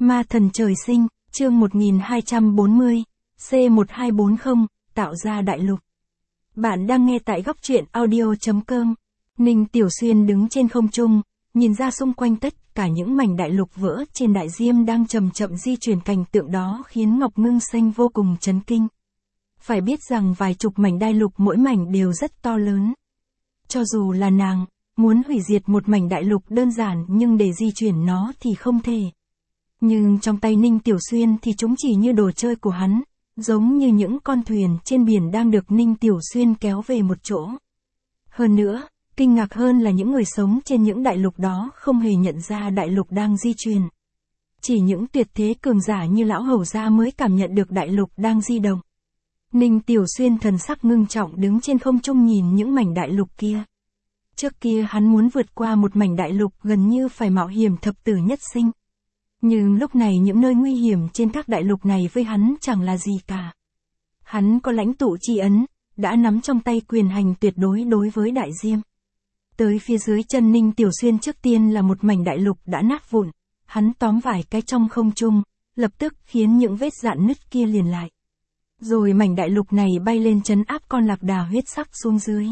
Ma thần trời sinh, chương 1240, C1240, tạo ra đại lục. Bạn đang nghe tại góc truyện audio.com. Ninh Tiểu Xuyên đứng trên không trung, nhìn ra xung quanh tất cả những mảnh đại lục vỡ trên đại diêm đang chậm chậm di chuyển, cảnh tượng đó khiến Ngọc Ngưng Xanh vô cùng chấn kinh. Phải biết rằng vài chục mảnh đại lục mỗi mảnh đều rất to lớn. Cho dù là nàng, muốn hủy diệt một mảnh đại lục đơn giản nhưng để di chuyển nó thì không thể. Nhưng trong tay Ninh Tiểu Xuyên thì chúng chỉ như đồ chơi của hắn, giống như những con thuyền trên biển đang được Ninh Tiểu Xuyên kéo về một chỗ. Hơn nữa, kinh ngạc hơn là những người sống trên những đại lục đó không hề nhận ra đại lục đang di chuyển. Chỉ những tuyệt thế cường giả như lão hầu gia mới cảm nhận được đại lục đang di động. Ninh Tiểu Xuyên thần sắc ngưng trọng đứng trên không trung nhìn những mảnh đại lục kia. Trước kia hắn muốn vượt qua một mảnh đại lục gần như phải mạo hiểm thập tử nhất sinh. Nhưng lúc này những nơi nguy hiểm trên các đại lục này với hắn chẳng là gì cả. Hắn có lãnh tụ chi ấn, đã nắm trong tay quyền hành tuyệt đối đối với đại diêm. Tới phía dưới chân Ninh Tiểu Xuyên trước tiên là một mảnh đại lục đã nát vụn, hắn tóm vài cái trong không trung, lập tức khiến những vết rạn nứt kia liền lại. Rồi mảnh đại lục này bay lên trấn áp con lạc đà huyết sắc xuống dưới.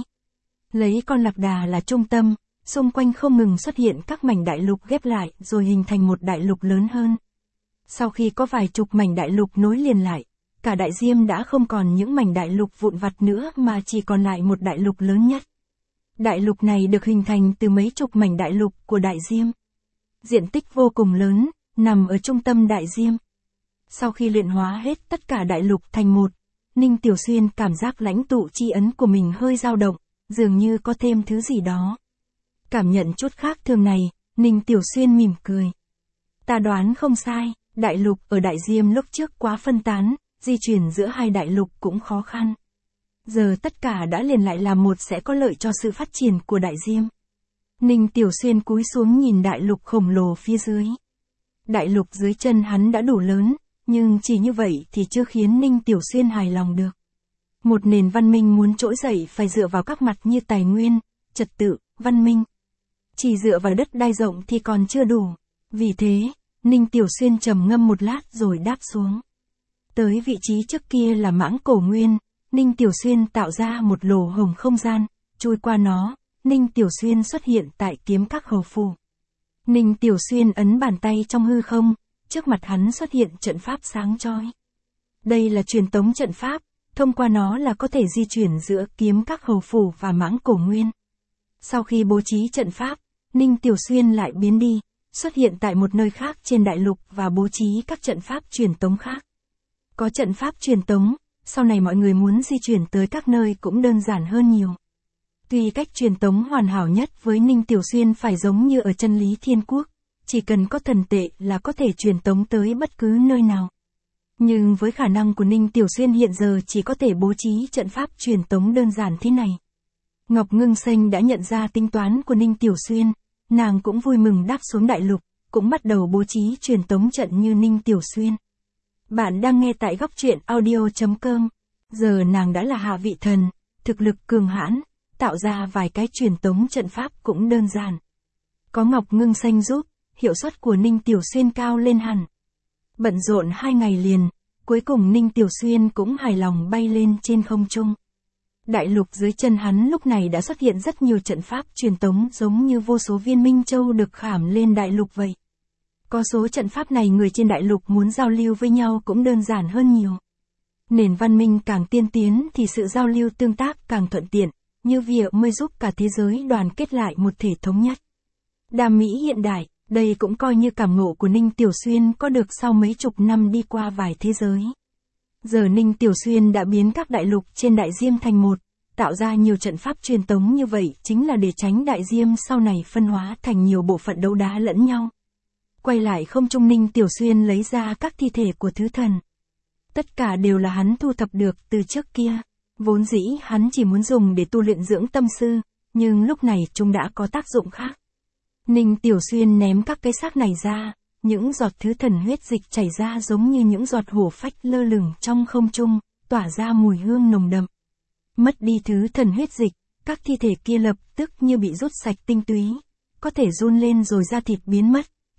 Lấy con lạc đà là trung tâm, xung quanh không ngừng xuất hiện các mảnh đại lục ghép lại rồi hình thành một đại lục lớn hơn. Sau khi có vài chục mảnh đại lục nối liền lại, cả đại diêm đã không còn những mảnh đại lục vụn vặt nữa mà chỉ còn lại một đại lục lớn nhất. Đại lục này được hình thành từ mấy chục mảnh đại lục của đại diêm. Diện tích vô cùng lớn, nằm ở trung tâm đại diêm. Sau khi luyện hóa hết tất cả đại lục thành một, Ninh Tiểu Xuyên cảm giác lãnh tụ chi ấn của mình hơi dao động, dường như có thêm thứ gì đó. Cảm nhận chút khác thường này, Ninh Tiểu Xuyên mỉm cười. Ta đoán không sai, đại lục ở đại diêm lúc trước quá phân tán, di chuyển giữa hai đại lục cũng khó khăn. Giờ tất cả đã liền lại làm một sẽ có lợi cho sự phát triển của đại diêm. Ninh Tiểu Xuyên cúi xuống nhìn đại lục khổng lồ phía dưới. Đại lục dưới chân hắn đã đủ lớn, nhưng chỉ như vậy thì chưa khiến Ninh Tiểu Xuyên hài lòng được. Một nền văn minh muốn trỗi dậy phải dựa vào các mặt như tài nguyên, trật tự, văn minh. Chỉ dựa vào đất đai rộng thì còn chưa đủ. Vì thế, Ninh Tiểu Xuyên trầm ngâm một lát rồi đáp xuống. Tới vị trí trước kia là mãng cổ nguyên, Ninh Tiểu Xuyên tạo ra một lỗ hổng không gian, chui qua nó, Ninh Tiểu Xuyên xuất hiện tại kiếm các hầu phủ. Ninh Tiểu Xuyên ấn bàn tay trong hư không, trước mặt hắn xuất hiện trận pháp sáng chói. Đây là truyền tống trận pháp, thông qua nó là có thể di chuyển giữa kiếm các hầu phủ và mãng cổ nguyên. Sau khi bố trí trận pháp, Ninh Tiểu Xuyên lại biến đi, xuất hiện tại một nơi khác trên đại lục và bố trí các trận pháp truyền tống khác. Có trận pháp truyền tống, sau này mọi người muốn di chuyển tới các nơi cũng đơn giản hơn nhiều. Tuy cách truyền tống hoàn hảo nhất với Ninh Tiểu Xuyên phải giống như ở chân lý thiên quốc, chỉ cần có thần tệ là có thể truyền tống tới bất cứ nơi nào. Nhưng với khả năng của Ninh Tiểu Xuyên hiện giờ chỉ có thể bố trí trận pháp truyền tống đơn giản thế này. Ngọc Ngưng Xanh đã nhận ra tính toán của Ninh Tiểu Xuyên, nàng cũng vui mừng đáp xuống đại lục, cũng bắt đầu bố trí truyền tống trận như Ninh Tiểu Xuyên. Bạn đang nghe tại góc truyện audio.com. Giờ nàng đã là hạ vị thần, thực lực cường hãn, tạo ra vài cái truyền tống trận pháp cũng đơn giản. Có Ngọc Ngưng Xanh giúp, hiệu suất của Ninh Tiểu Xuyên cao lên hẳn. Bận rộn 2 ngày liền, cuối cùng Ninh Tiểu Xuyên cũng hài lòng bay lên trên không trung. Đại lục dưới chân hắn lúc này đã xuất hiện rất nhiều trận pháp truyền tống giống như vô số viên minh châu được khảm lên đại lục vậy. Có số trận pháp này người trên đại lục muốn giao lưu với nhau cũng đơn giản hơn nhiều. Nền văn minh càng tiên tiến thì sự giao lưu tương tác càng thuận tiện, như việc mới giúp cả thế giới đoàn kết lại một thể thống nhất. Đam mỹ hiện đại, đây cũng coi như cảm ngộ của Ninh Tiểu Xuyên có được sau mấy chục năm đi qua vài thế giới. Giờ Ninh Tiểu Xuyên đã biến các đại lục trên đại diêm thành một, tạo ra nhiều trận pháp truyền tống như vậy chính là để tránh đại diêm sau này phân hóa thành nhiều bộ phận đấu đá lẫn nhau. Quay lại không trung, Ninh Tiểu Xuyên lấy ra các thi thể của thứ thần. Tất cả đều là hắn thu thập được từ trước kia. Vốn dĩ hắn chỉ muốn dùng để tu luyện dưỡng tâm sư, nhưng lúc này chúng đã có tác dụng khác. Ninh Tiểu Xuyên ném các cái xác này ra, những giọt thứ thần huyết dịch chảy ra giống như những giọt hổ phách lơ lửng trong không trung, tỏa ra mùi hương nồng đậm. Mất đi thứ thần huyết dịch, các thi thể kia lập tức như bị rút sạch tinh túy, có thể run lên rồi da thịt biến mất,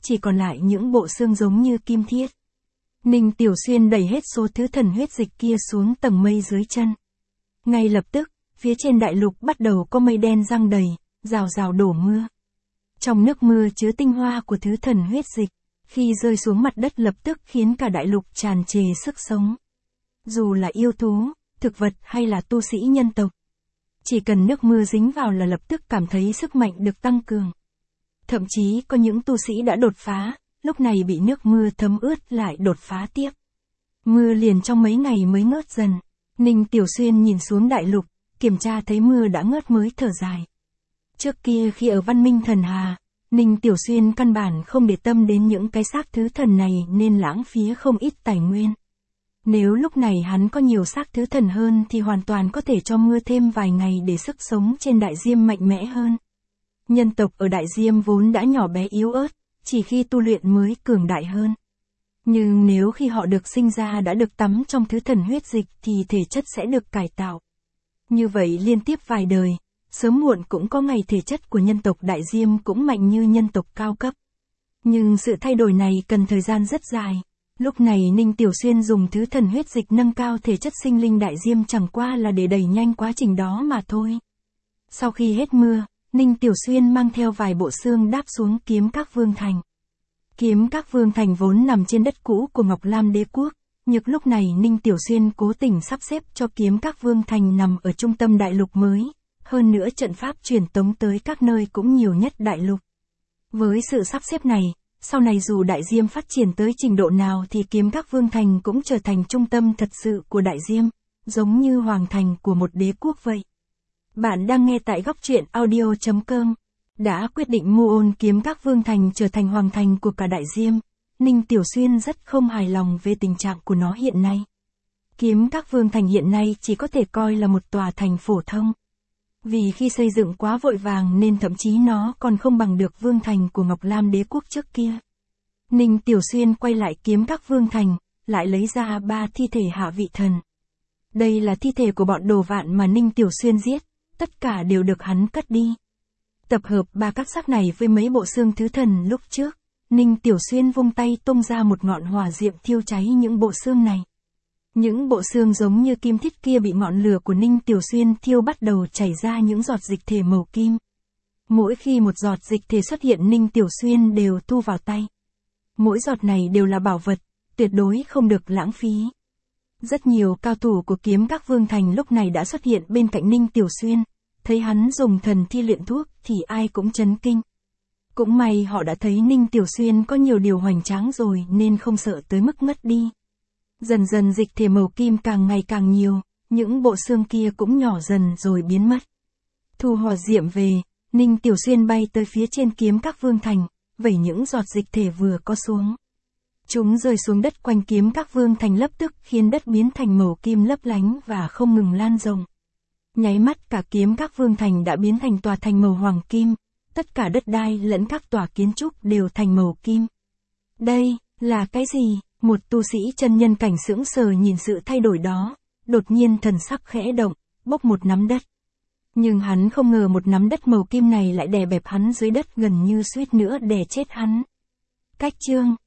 chỉ còn lại những bộ xương giống như kim thiết. Ninh Tiểu Xuyên đẩy hết số thứ thần huyết dịch kia xuống tầng mây dưới chân. Ngay lập tức, phía trên đại lục bắt đầu có mây đen giăng đầy, rào rào đổ mưa. Trong nước mưa chứa tinh hoa của thứ thần huyết dịch, khi rơi xuống mặt đất lập tức khiến cả đại lục tràn trề sức sống. Dù là yêu thú, thực vật hay là tu sĩ nhân tộc, chỉ cần nước mưa dính vào là lập tức cảm thấy sức mạnh được tăng cường. Thậm chí có những tu sĩ đã đột phá, lúc này bị nước mưa thấm ướt lại đột phá tiếp. Mưa liền trong mấy ngày mới ngớt dần. Ninh Tiểu Xuyên nhìn xuống đại lục, kiểm tra thấy mưa đã ngớt mới thở dài. Trước kia khi ở Văn Minh Thần Hà, Ninh Tiểu Xuyên căn bản không để tâm đến những cái xác thứ thần này nên lãng phí không ít tài nguyên. Nếu lúc này hắn có nhiều xác thứ thần hơn thì hoàn toàn có thể cho mưa thêm vài ngày để sức sống trên Đại Diêm mạnh mẽ hơn. Nhân tộc ở Đại Diêm vốn đã nhỏ bé yếu ớt, chỉ khi tu luyện mới cường đại hơn. Nhưng nếu khi họ được sinh ra đã được tắm trong thứ thần huyết dịch thì thể chất sẽ được cải tạo. Như vậy liên tiếp vài đời, sớm muộn cũng có ngày thể chất của nhân tộc Đại Diêm cũng mạnh như nhân tộc cao cấp. Nhưng sự thay đổi này cần thời gian rất dài. Lúc này Ninh Tiểu Xuyên dùng thứ thần huyết dịch nâng cao thể chất sinh linh Đại Diêm chẳng qua là để đẩy nhanh quá trình đó mà thôi. Sau khi hết mưa, Ninh Tiểu Xuyên mang theo vài bộ xương đáp xuống Kiếm Các Vương Thành. Kiếm Các Vương Thành vốn nằm trên đất cũ của Ngọc Lam Đế Quốc, nhưng lúc này Ninh Tiểu Xuyên cố tình sắp xếp cho Kiếm Các Vương Thành nằm ở trung tâm đại lục mới, hơn nữa trận pháp truyền tống tới các nơi cũng nhiều nhất đại lục. Với sự sắp xếp này, sau này dù Đại Diêm phát triển tới trình độ nào thì Kiếm Các Vương Thành cũng trở thành trung tâm thật sự của Đại Diêm, giống như hoàng thành của một đế quốc vậy. Bạn đang nghe tại góc truyện audio.com. Đã quyết định mưu ôn Kiếm Các Vương Thành trở thành hoàng thành của cả Đại Diêm, Ninh Tiểu Xuyên rất không hài lòng về tình trạng của nó hiện nay. Kiếm Các Vương Thành hiện nay chỉ có thể coi là một tòa thành phổ thông. Vì khi xây dựng quá vội vàng nên thậm chí nó còn không bằng được Vương Thành của Ngọc Lam Đế Quốc trước kia. Ninh Tiểu Xuyên quay lại Kiếm Các Vương Thành, lại lấy ra 3 thi thể hạ vị thần. Đây là thi thể của bọn đồ vạn mà Ninh Tiểu Xuyên giết, tất cả đều được hắn cất đi. Tập hợp 3 các xác này với mấy bộ xương thứ thần lúc trước, Ninh Tiểu Xuyên vung tay tung ra một ngọn hỏa diệm thiêu cháy những bộ xương này. Những bộ xương giống như kim thiết kia bị ngọn lửa của Ninh Tiểu Xuyên thiêu bắt đầu chảy ra những giọt dịch thể màu kim. Mỗi khi một giọt dịch thể xuất hiện Ninh Tiểu Xuyên đều thu vào tay. Mỗi giọt này đều là bảo vật, tuyệt đối không được lãng phí. Rất nhiều cao thủ của Kiếm Các Vương Thành lúc này đã xuất hiện bên cạnh Ninh Tiểu Xuyên, thấy hắn dùng thần thi luyện thuốc thì ai cũng chấn kinh. Cũng may họ đã thấy Ninh Tiểu Xuyên có nhiều điều hoành tráng rồi nên không sợ tới mức ngất đi. Dần dần dịch thể màu kim càng ngày càng nhiều, những bộ xương kia cũng nhỏ dần rồi biến mất. Thu hỏa diệm về, Ninh Tiểu Xuyên bay tới phía trên Kiếm Các Vương Thành, vẩy những giọt dịch thể vừa có xuống. Chúng rơi xuống đất quanh Kiếm Các Vương Thành lập tức khiến đất biến thành màu kim lấp lánh và không ngừng lan rộng. Nháy mắt cả Kiếm Các Vương Thành đã biến thành tòa thành màu hoàng kim, tất cả đất đai lẫn các tòa kiến trúc đều thành màu kim. Đây, là cái gì? Một tu sĩ chân nhân cảnh sững sờ nhìn sự thay đổi đó, đột nhiên thần sắc khẽ động, bốc một nắm đất. Nhưng hắn không ngờ một nắm đất màu kim này lại đè bẹp hắn dưới đất gần như suýt nữa đè chết hắn. Cách chương